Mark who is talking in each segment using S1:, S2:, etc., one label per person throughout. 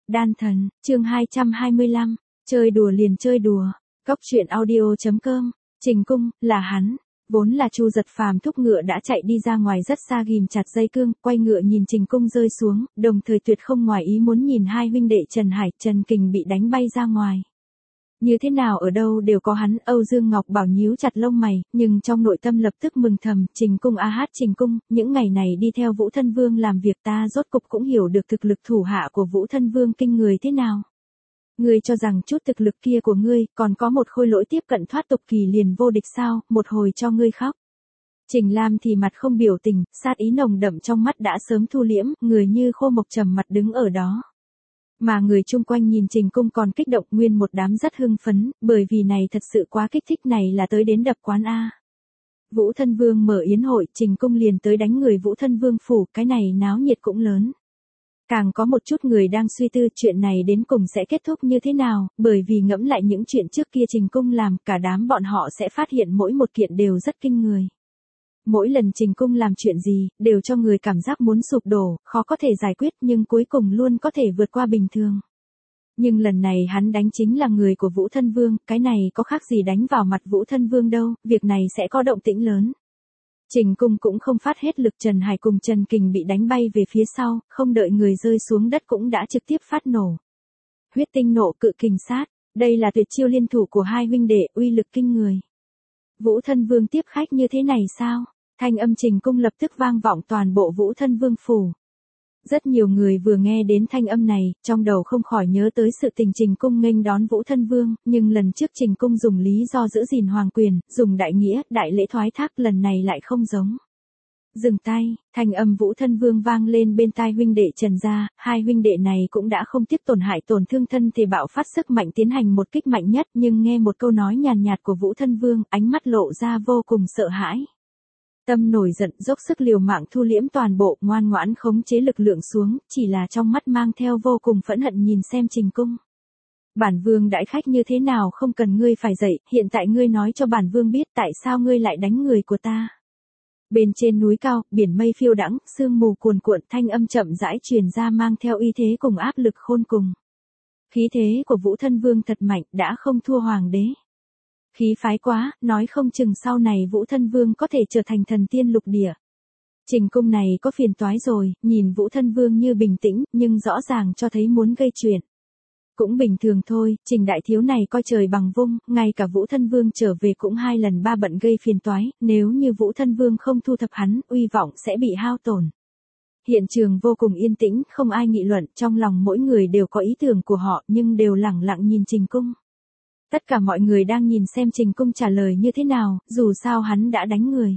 S1: Đan thần, chương 225, chơi đùa liền chơi đùa. Cóc truyện audio.com, Trình Cung, là hắn. Vốn là Chu Giật Phàm thúc ngựa đã chạy đi ra ngoài rất xa ghim chặt dây cương, quay ngựa nhìn Trình Cung rơi xuống, đồng thời tuyệt không ngoài ý muốn nhìn hai huynh đệ Trần Hải, Trần Kình bị đánh bay ra ngoài. Như thế nào ở đâu đều có hắn, Âu Dương Ngọc Bảo nhíu chặt lông mày, nhưng trong nội tâm lập tức mừng thầm, Trình Cung Trình Cung, những ngày này đi theo Vũ Thân Vương làm việc ta rốt cục cũng hiểu được thực lực thủ hạ của Vũ Thân Vương kinh người thế nào. Ngươi cho rằng chút thực lực kia của ngươi, còn có một khôi lỗi tiếp cận thoát tục kỳ liền vô địch sao, một hồi cho ngươi khóc. Trình Lam thì mặt không biểu tình, sát ý nồng đậm trong mắt đã sớm thu liễm, người như khô mộc trầm mặt đứng ở đó. Mà người chung quanh nhìn Trình Cung còn kích động, nguyên một đám rất hưng phấn, bởi vì này thật sự quá kích thích, này là tới đến đập quán A. Vũ Thân Vương mở yến hội, Trình Cung liền tới đánh người Vũ Thân Vương phủ, cái này náo nhiệt cũng lớn. Càng có một chút người đang suy tư chuyện này đến cùng sẽ kết thúc như thế nào, bởi vì ngẫm lại những chuyện trước kia Trình Cung làm, cả đám bọn họ sẽ phát hiện mỗi một kiện đều rất kinh người. Mỗi lần Trình Cung làm chuyện gì, đều cho người cảm giác muốn sụp đổ, khó có thể giải quyết nhưng cuối cùng luôn có thể vượt qua bình thường. Nhưng lần này hắn đánh chính là người của Vũ Thân Vương, cái này có khác gì đánh vào mặt Vũ Thân Vương đâu, việc này sẽ có động tĩnh lớn. Trình Cung cũng không phát hết lực, Trần Hải cùng Trần Kình bị đánh bay về phía sau, không đợi người rơi xuống đất cũng đã trực tiếp phát nổ. Huyết tinh nộ cự kình sát, đây là tuyệt chiêu liên thủ của hai huynh đệ, uy lực kinh người. Vũ Thân Vương tiếp khách như thế này sao? Thanh âm Trình Cung lập tức vang vọng toàn bộ Vũ Thân Vương phủ. Rất nhiều người vừa nghe đến thanh âm này, trong đầu không khỏi nhớ tới sự tình Trình Cung nghênh đón Vũ Thân Vương, nhưng lần trước Trình Cung dùng lý do giữ gìn hoàng quyền, dùng đại nghĩa, đại lễ thoái thác, lần này lại không giống. Dừng tay, thanh âm Vũ Thân Vương vang lên bên tai huynh đệ Trần gia, hai huynh đệ này cũng đã không tiếp tổn hại tổn thương thân thì bạo phát sức mạnh tiến hành một kích mạnh nhất, nhưng nghe một câu nói nhàn nhạt của Vũ Thân Vương, ánh mắt lộ ra vô cùng sợ hãi. Tâm nổi giận, dốc sức liều mạng thu liễm toàn bộ, ngoan ngoãn khống chế lực lượng xuống, chỉ là trong mắt mang theo vô cùng phẫn hận nhìn xem Trình Cung. Bản vương đãi khách như thế nào không cần ngươi phải dạy, hiện tại ngươi nói cho bản vương biết tại sao ngươi lại đánh người của ta. Bên trên núi cao, biển mây phiêu đãng, sương mù cuồn cuộn, thanh âm chậm rãi truyền ra mang theo uy thế cùng áp lực khôn cùng. Khí thế của Vũ Thân Vương thật mạnh, đã không thua hoàng đế. Khí phái quá, nói không chừng sau này Vũ Thân Vương có thể trở thành thần tiên lục địa. Trình Cung này có phiền toái rồi, nhìn Vũ Thân Vương như bình tĩnh, nhưng rõ ràng cho thấy muốn gây chuyện. Cũng bình thường thôi, Trình đại thiếu này coi trời bằng vung, ngay cả Vũ Thân Vương trở về cũng 2 lần 3 bận gây phiền toái, nếu như Vũ Thân Vương không thu thập hắn, uy vọng sẽ bị hao tổn. Hiện trường vô cùng yên tĩnh, không ai nghị luận, trong lòng mỗi người đều có ý tưởng của họ, nhưng đều lẳng lặng nhìn Trình Cung. Tất cả mọi người đang nhìn xem Trình Cung trả lời như thế nào, dù sao hắn đã đánh người.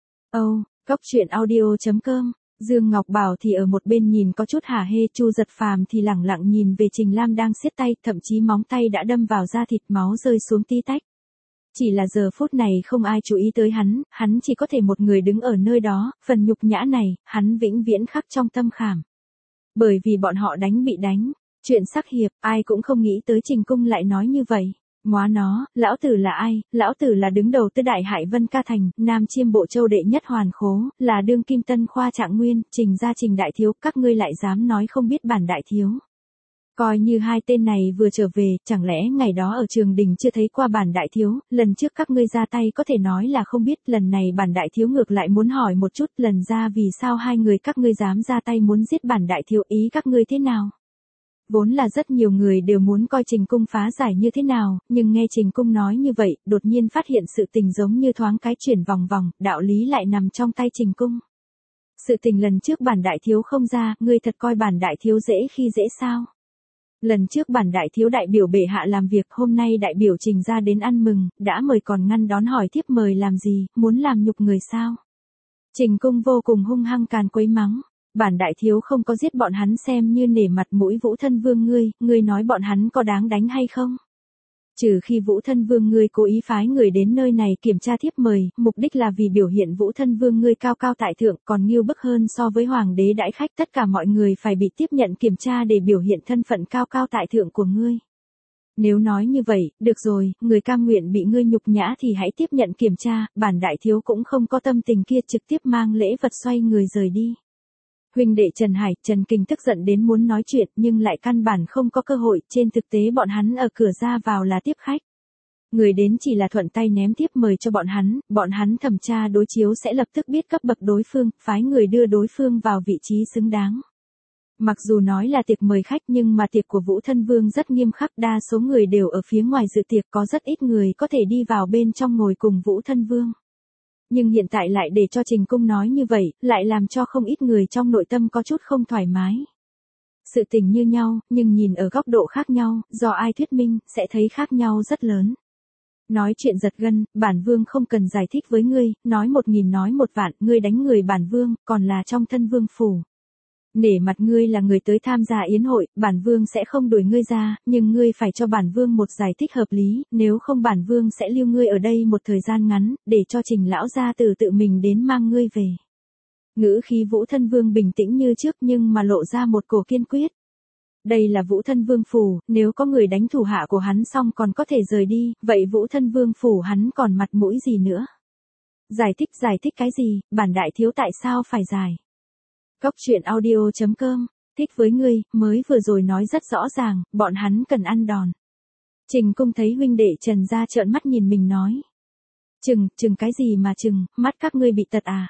S1: Cóc truyện audio.com, Dương Ngọc Bảo thì ở một bên nhìn có chút hả hê, Chu Giật Phàm thì lẳng lặng nhìn về Trình Lam đang siết tay, thậm chí móng tay đã đâm vào da thịt, máu rơi xuống tí tách. Chỉ là giờ phút này không ai chú ý tới hắn chỉ có thể một người đứng ở nơi đó, phần nhục nhã này, hắn vĩnh viễn khắc trong tâm khảm. Bởi vì bọn họ bị đánh, chuyện sắc hiệp, ai cũng không nghĩ tới Trình Cung lại nói như vậy. Móa nó, lão tử là ai, lão tử là đứng đầu Tứ Đại Hải Vân Ca Thành, Nam Chiêm Bộ Châu đệ nhất hoàn khố, là đương kim Tân Khoa Trạng Nguyên, Trình gia Trình đại thiếu, các ngươi lại dám nói không biết bản đại thiếu. Coi như hai tên này vừa trở về, chẳng lẽ ngày đó ở Trường Đình chưa thấy qua bản đại thiếu, lần trước các ngươi ra tay có thể nói là không biết, lần này bản đại thiếu ngược lại muốn hỏi một chút, lần ra vì sao hai người các ngươi dám ra tay muốn giết bản đại thiếu, ý các ngươi thế nào? Vốn là rất nhiều người đều muốn coi Trình Cung phá giải như thế nào, nhưng nghe Trình Cung nói như vậy, đột nhiên phát hiện sự tình giống như thoáng cái chuyển vòng vòng, đạo lý lại nằm trong tay Trình Cung. Sự tình lần trước bản đại thiếu không ra, ngươi thật coi bản đại thiếu dễ khi dễ sao? Lần trước bản đại thiếu đại biểu bệ hạ làm việc, hôm nay đại biểu Trình ra đến ăn mừng, đã mời còn ngăn đón hỏi thiếp mời làm gì, muốn làm nhục người sao? Trình Cung vô cùng hung hăng càn quấy mắng. Bản đại thiếu không có giết bọn hắn xem như nể mặt mũi Vũ Thân Vương ngươi nói bọn hắn có đáng đánh hay không? Trừ khi Vũ Thân Vương ngươi cố ý phái người đến nơi này kiểm tra thiếp mời, mục đích là vì biểu hiện Vũ Thân Vương ngươi cao cao tại thượng, còn nghiêu bức hơn so với hoàng đế đãi khách, tất cả mọi người phải bị tiếp nhận kiểm tra để biểu hiện thân phận cao cao tại thượng của ngươi. Nếu nói như vậy, được rồi, người cam nguyện bị ngươi nhục nhã thì hãy tiếp nhận kiểm tra, bản đại thiếu cũng không có tâm tình kia, trực tiếp mang lễ vật xoay người rời đi. Huynh đệ Trần Hải, Trần Kình tức giận đến muốn nói chuyện nhưng lại căn bản không có cơ hội, trên thực tế bọn hắn ở cửa ra vào là tiếp khách. Người đến chỉ là thuận tay ném tiếp mời cho bọn hắn thẩm tra đối chiếu sẽ lập tức biết cấp bậc đối phương, phái người đưa đối phương vào vị trí xứng đáng. Mặc dù nói là tiệc mời khách nhưng mà tiệc của Vũ Thân Vương rất nghiêm khắc, đa số người đều ở phía ngoài dự tiệc, có rất ít người có thể đi vào bên trong ngồi cùng Vũ Thân Vương. Nhưng hiện tại lại để cho Trình Cung nói như vậy, lại làm cho không ít người trong nội tâm có chút không thoải mái. Sự tình như nhau, nhưng nhìn ở góc độ khác nhau, do ai thuyết minh, sẽ thấy khác nhau rất lớn. Nói chuyện giật gân, bản vương không cần giải thích với ngươi, nói 1000 nói 1 vạn, ngươi đánh người bản vương, còn là trong thân vương phủ. Nể mặt ngươi là người tới tham gia yến hội, bản vương sẽ không đuổi ngươi ra, nhưng ngươi phải cho bản vương một giải thích hợp lý, nếu không bản vương sẽ lưu ngươi ở đây một thời gian ngắn, để cho Trình lão gia tử tự mình đến mang ngươi về. Ngữ khí Vũ Thân Vương bình tĩnh như trước nhưng mà lộ ra một cổ kiên quyết. Đây là Vũ Thân Vương phủ, nếu có người đánh thủ hạ của hắn xong còn có thể rời đi, vậy Vũ Thân Vương phủ hắn còn mặt mũi gì nữa? Giải thích cái gì, bản đại thiếu tại sao phải giải? Góc truyện audio.com, thích với ngươi, mới vừa rồi nói rất rõ ràng, bọn hắn cần ăn đòn. Trình Cung thấy huynh đệ Trần ra trợn mắt nhìn mình nói. Chừng cái gì mà chừng, mắt các ngươi bị tật à?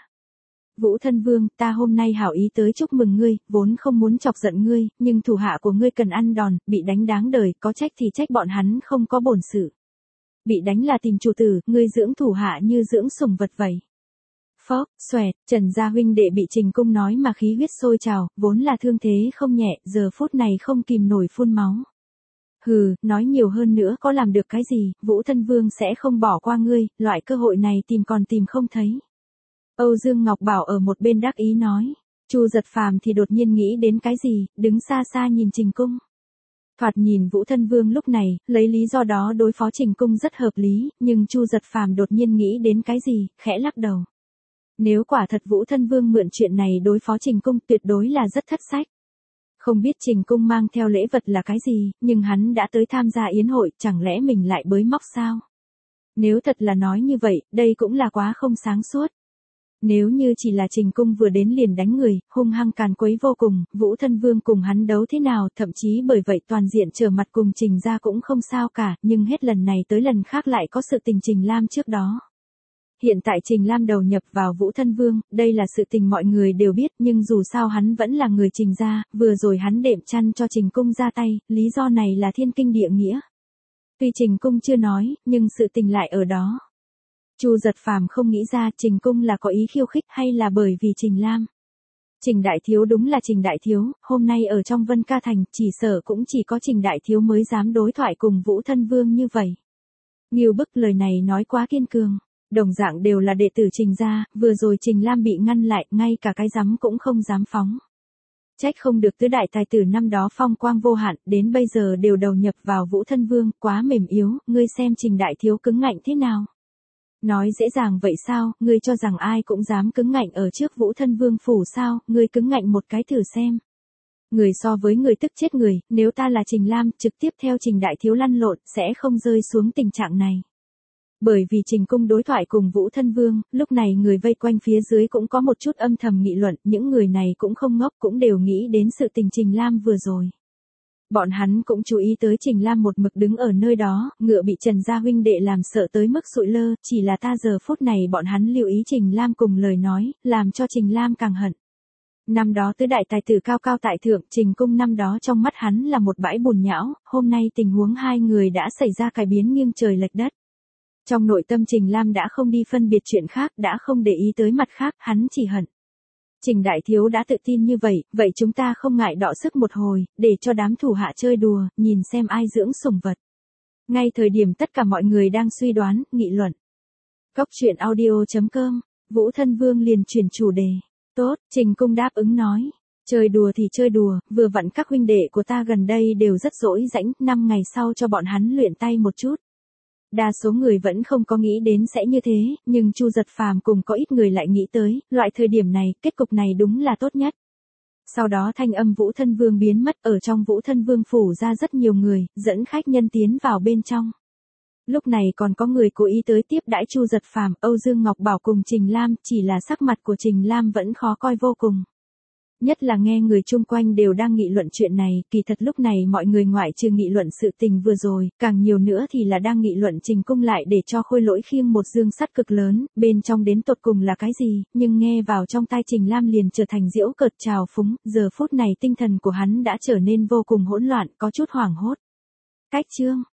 S1: Vũ Thân Vương, ta hôm nay hảo ý tới chúc mừng ngươi, vốn không muốn chọc giận ngươi, nhưng thủ hạ của ngươi cần ăn đòn, bị đánh đáng đời, có trách thì trách bọn hắn không có bổn sự. Bị đánh là tìm chủ tử, ngươi dưỡng thủ hạ như dưỡng sủng vật vậy. Phốc, xoẹt, Trần gia huynh đệ bị Trình Cung nói mà khí huyết sôi trào, vốn là thương thế không nhẹ, giờ phút này không kìm nổi phun máu. Hừ, nói nhiều hơn nữa có làm được cái gì, Vũ Thân Vương sẽ không bỏ qua ngươi, loại cơ hội này tìm còn tìm không thấy. Âu Dương Ngọc Bảo ở một bên đắc ý nói. Chu Giật Phàm thì đột nhiên nghĩ đến cái gì, đứng xa xa nhìn Trình Cung. Thoạt nhìn Vũ Thân Vương lúc này, lấy lý do đó đối phó Trình Cung rất hợp lý, nhưng Chu Giật Phàm đột nhiên nghĩ đến cái gì, khẽ lắc đầu. Nếu quả thật Vũ Thân Vương mượn chuyện này đối phó Trình Cung tuyệt đối là rất thất sách. Không biết Trình Cung mang theo lễ vật là cái gì, nhưng hắn đã tới tham gia yến hội, chẳng lẽ mình lại bới móc sao? Nếu thật là nói như vậy, đây cũng là quá không sáng suốt. Nếu như chỉ là Trình Cung vừa đến liền đánh người, hung hăng càn quấy vô cùng, Vũ Thân Vương cùng hắn đấu thế nào, thậm chí bởi vậy toàn diện trở mặt cùng Trình ra cũng không sao cả, nhưng hết lần này tới lần khác lại có sự tình Trình Lam trước đó. Hiện tại Trình Lam đầu nhập vào Vũ Thân Vương, đây là sự tình mọi người đều biết, nhưng dù sao hắn vẫn là người Trình gia, vừa rồi hắn đệm chăn cho Trình Cung ra tay, lý do này là thiên kinh địa nghĩa. Tuy Trình Cung chưa nói, nhưng sự tình lại ở đó. Chu Giật Phàm không nghĩ ra Trình Cung là có ý khiêu khích hay là bởi vì Trình Lam. Trình Đại Thiếu đúng là Trình Đại Thiếu, hôm nay ở trong Vân Ca Thành, chỉ sợ cũng chỉ có Trình Đại Thiếu mới dám đối thoại cùng Vũ Thân Vương như vậy. Ngưu Bức lời này nói quá kiên cường. Đồng dạng đều là đệ tử Trình gia, vừa rồi Trình Lam bị ngăn lại, ngay cả cái giấm cũng không dám phóng. Trách không được tứ đại tài tử năm đó phong quang vô hạn, đến bây giờ đều đầu nhập vào Vũ Thân Vương, quá mềm yếu, ngươi xem Trình Đại Thiếu cứng ngạnh thế nào. Nói dễ dàng vậy sao, ngươi cho rằng ai cũng dám cứng ngạnh ở trước Vũ Thân Vương phủ sao, ngươi cứng ngạnh một cái thử xem. Người so với người tức chết người, nếu ta là Trình Lam, trực tiếp theo Trình Đại Thiếu lăn lộn, sẽ không rơi xuống tình trạng này. Bởi vì Trình Cung đối thoại cùng Vũ Thân Vương, lúc này người vây quanh phía dưới cũng có một chút âm thầm nghị luận, những người này cũng không ngốc, cũng đều nghĩ đến sự tình Trình Lam vừa rồi. Bọn hắn cũng chú ý tới Trình Lam một mực đứng ở nơi đó, ngựa bị Trần gia huynh đệ làm sợ tới mức sụi lơ, chỉ là ta giờ phút này bọn hắn lưu ý Trình Lam cùng lời nói, làm cho Trình Lam càng hận. Năm đó tứ đại tài tử cao cao tại thượng, Trình Cung năm đó trong mắt hắn là một bãi bùn nhão, hôm nay tình huống hai người đã xảy ra cải biến nghiêng trời lệch đất. Trong nội tâm Trình Lam đã không đi phân biệt chuyện khác, đã không để ý tới mặt khác, hắn chỉ hận. Trình Đại Thiếu đã tự tin như vậy, vậy chúng ta không ngại đọ sức một hồi, để cho đám thủ hạ chơi đùa, nhìn xem ai dưỡng sủng vật. Ngay thời điểm tất cả mọi người đang suy đoán, nghị luận. Góc truyện audio.com, Vũ Thân Vương liền chuyển chủ đề. Tốt, Trình Cung đáp ứng nói. Chơi đùa thì chơi đùa, vừa vặn các huynh đệ của ta gần đây đều rất rỗi rãnh, 5 ngày sau cho bọn hắn luyện tay một chút. Đa số người vẫn không có nghĩ đến sẽ như thế, nhưng Chu Giật Phàm cùng có ít người lại nghĩ tới, loại thời điểm này, kết cục này đúng là tốt nhất. Sau đó thanh âm Vũ Thân Vương biến mất, ở trong Vũ Thân Vương phủ ra rất nhiều người, dẫn khách nhân tiến vào bên trong. Lúc này còn có người cố ý tới tiếp đãi Chu Giật Phàm, Âu Dương Ngọc Bảo cùng Trình Lam, chỉ là sắc mặt của Trình Lam vẫn khó coi vô cùng. Nhất là nghe người chung quanh đều đang nghị luận chuyện này, kỳ thật lúc này mọi người ngoại trừ nghị luận sự tình vừa rồi, càng nhiều nữa thì là đang nghị luận Trình Cung lại để cho Khôi Lỗi khiêng một dương sắt cực lớn, bên trong đến tột cùng là cái gì, nhưng nghe vào trong tai Trình Lam liền trở thành giễu cợt trào phúng, giờ phút này tinh thần của hắn đã trở nên vô cùng hỗn loạn, có chút hoảng hốt. Cách chương